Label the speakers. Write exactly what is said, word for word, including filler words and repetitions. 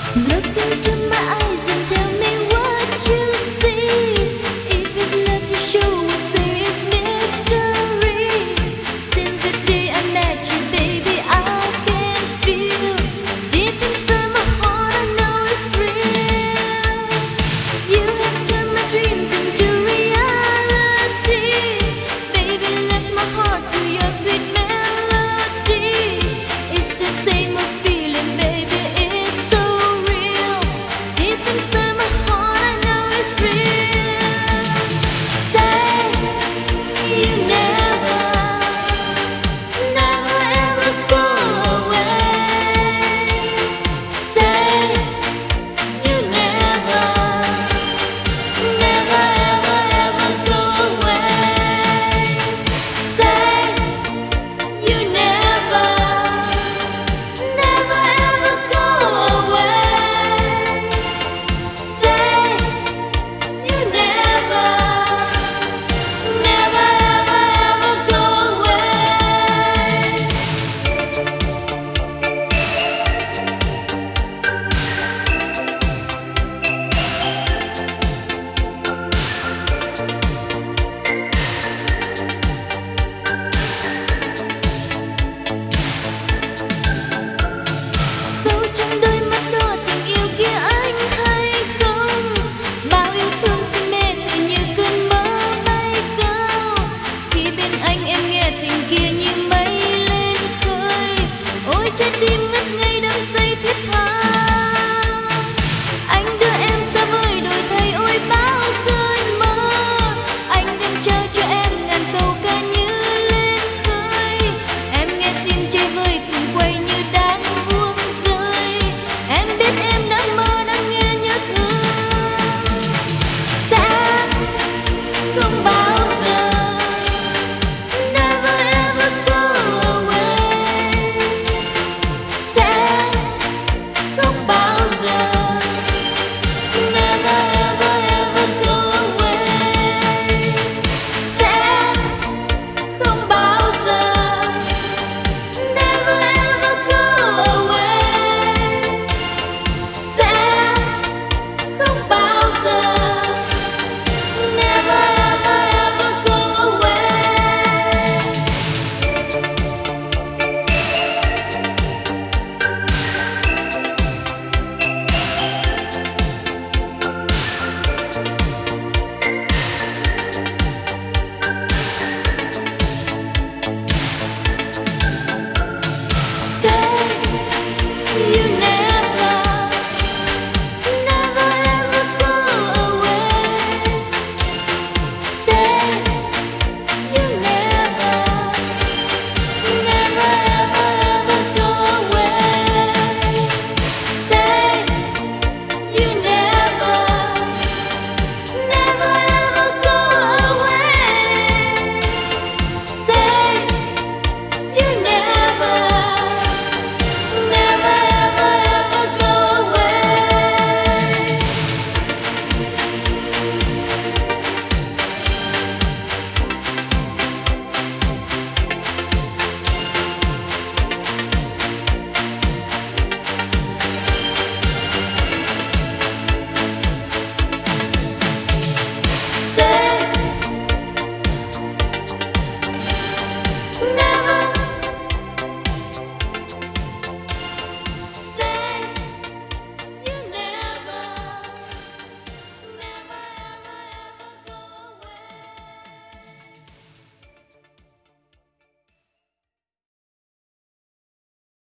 Speaker 1: Look into my eyes and tell me what you see. If it's love to show, say it's mystery. Since the day I met you, baby, I can feel deep inside my heart, I know it's real. You have turned my dreams into reality. Baby, lift my heart to your sweet melody. It's the same old feeling, baby, it's so real. Deep inside my heart, I know it's real. Say you never, never ever go away. Say you never, never ever ever go away. Say you never, never ever go away. Say you never, never ever ever go away. Sâu trong đôi mắt đỏ tình yêu kia anh hay không? Bao yêu thương say mê tự như cơn mơ bay cao. Khi bên anh em nghe tình kia như mây lên khơi. Ôi trái tim ngất ngây đắm say thiết tha.